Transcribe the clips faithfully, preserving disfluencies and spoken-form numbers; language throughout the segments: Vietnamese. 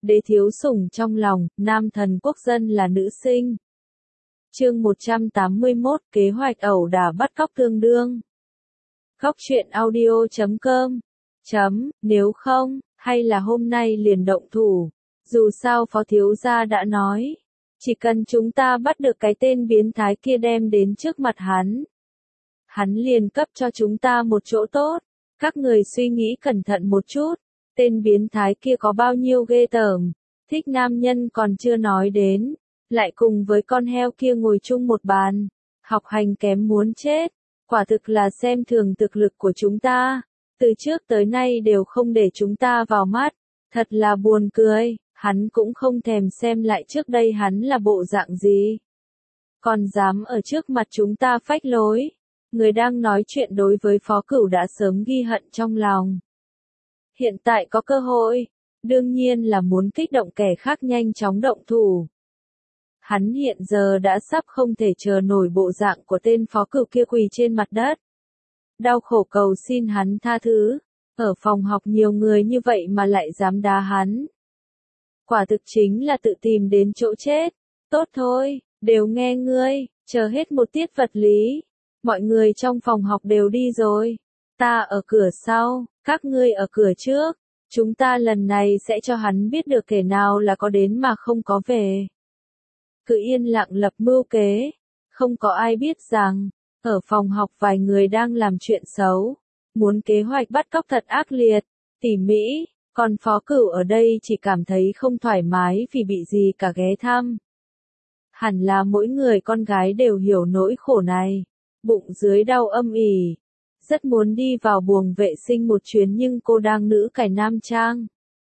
đế thiếu sủng trong lòng, nam thần quốc dân là nữ sinh. Chương một trăm tám mươi mốt, kế hoạch ẩu đả bắt cóc tương đương. Góc truyện audio chấm com chấm, nếu không, hay là hôm nay liền động thủ. Dù sao phó thiếu gia đã nói, chỉ cần chúng ta bắt được cái tên biến thái kia đem đến trước mặt hắn, hắn liền cấp cho chúng ta một chỗ tốt. Các người suy nghĩ cẩn thận một chút, tên biến thái kia có bao nhiêu ghê tởm, thích nam nhân còn chưa nói đến, lại cùng với con heo kia ngồi chung một bàn, học hành kém muốn chết, quả thực là xem thường thực lực của chúng ta, từ trước tới nay đều không để chúng ta vào mắt, thật là buồn cười, hắn cũng không thèm xem lại trước đây hắn là bộ dạng gì. Còn dám ở trước mặt chúng ta phách lối. Người đang nói chuyện đối với Phó Cửu đã sớm ghi hận trong lòng. Hiện tại có cơ hội, đương nhiên là muốn kích động kẻ khác nhanh chóng động thủ. Hắn hiện giờ đã sắp không thể chờ nổi bộ dạng của tên Phó Cửu kia quỳ trên mặt đất. Đau khổ cầu xin hắn tha thứ, ở phòng học nhiều người như vậy mà lại dám đá hắn. Quả thực chính là tự tìm đến chỗ chết. Tốt thôi, đều nghe ngươi, chờ hết một tiết vật lý. Mọi người trong phòng học đều đi rồi. Ta ở cửa sau, các ngươi ở cửa trước. Chúng ta lần này sẽ cho hắn biết được kẻ nào là có đến mà không có về. Cứ yên lặng lập mưu kế. Không có ai biết rằng, ở phòng học vài người đang làm chuyện xấu. Muốn kế hoạch bắt cóc thật ác liệt, tỉ mỉ. Còn Phó Cửu ở đây chỉ cảm thấy không thoải mái vì bị gì cả ghé thăm. Hẳn là mỗi người con gái đều hiểu nỗi khổ này. Bụng dưới đau âm ỉ, rất muốn đi vào buồng vệ sinh một chuyến nhưng cô đang nữ cải nam trang.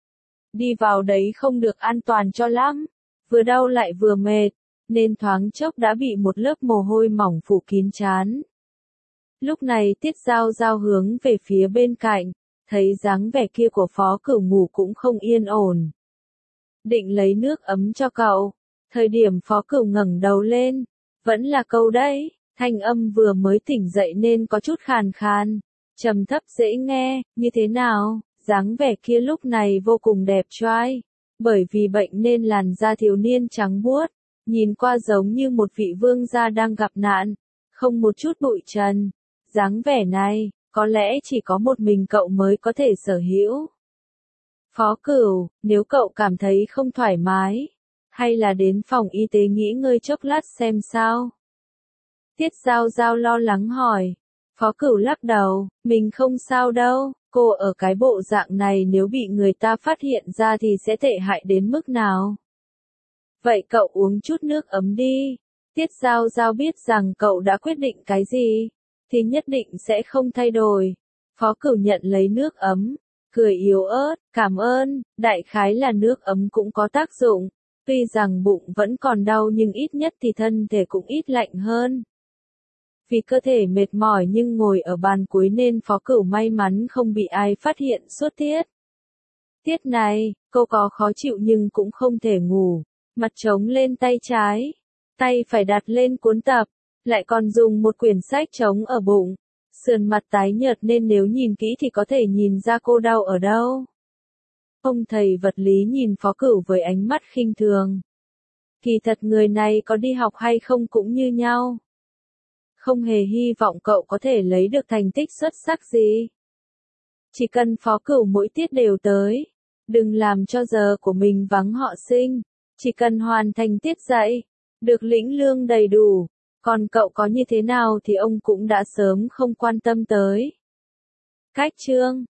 Đi vào đấy không được an toàn cho lắm, vừa đau lại vừa mệt, nên thoáng chốc đã bị một lớp mồ hôi mỏng phủ kín trán. Lúc này Tiết Giao Giao hướng về phía bên cạnh, thấy dáng vẻ kia của Phó Cửu ngủ cũng không yên ổn. Định lấy nước ấm cho cậu, thời điểm Phó Cửu ngẩng đầu lên, vẫn là câu đấy. Thanh âm vừa mới tỉnh dậy nên có chút khàn khàn, trầm thấp dễ nghe, như thế nào, dáng vẻ kia lúc này vô cùng đẹp trai, bởi vì bệnh nên làn da thiếu niên trắng buốt, nhìn qua giống như một vị vương gia đang gặp nạn, không một chút bụi trần, dáng vẻ này, có lẽ chỉ có một mình cậu mới có thể sở hữu. Phó Cửu, nếu cậu cảm thấy không thoải mái, hay là đến phòng y tế nghỉ ngơi chốc lát xem sao? Tiết Giao Giao lo lắng hỏi. Phó Cửu lắc đầu, mình không sao đâu, cô ở cái bộ dạng này nếu bị người ta phát hiện ra thì sẽ tệ hại đến mức nào. Vậy cậu uống chút nước ấm đi. Tiết Giao Giao biết rằng cậu đã quyết định cái gì, thì nhất định sẽ không thay đổi. Phó Cửu nhận lấy nước ấm, cười yếu ớt, cảm ơn, đại khái là nước ấm cũng có tác dụng. Tuy rằng bụng vẫn còn đau nhưng ít nhất thì thân thể cũng ít lạnh hơn. Vì cơ thể mệt mỏi nhưng ngồi ở bàn cuối nên Phó Cửu may mắn không bị ai phát hiện suốt tiết. Tiết này, cô có khó chịu nhưng cũng không thể ngủ, mặt trống lên tay trái, tay phải đặt lên cuốn tập, lại còn dùng một quyển sách trống ở bụng, sườn mặt tái nhợt nên nếu nhìn kỹ thì có thể nhìn ra cô đau ở đâu. Ông thầy vật lý nhìn Phó Cửu với ánh mắt khinh thường. Kỳ thật người này có đi học hay không cũng như nhau. Không hề hy vọng cậu có thể lấy được thành tích xuất sắc gì. Chỉ cần Phó Cửu mỗi tiết đều tới, đừng làm cho giờ của mình vắng họ sinh, chỉ cần hoàn thành tiết dạy, được lĩnh lương đầy đủ, còn cậu có như thế nào thì ông cũng đã sớm không quan tâm tới. Cách chương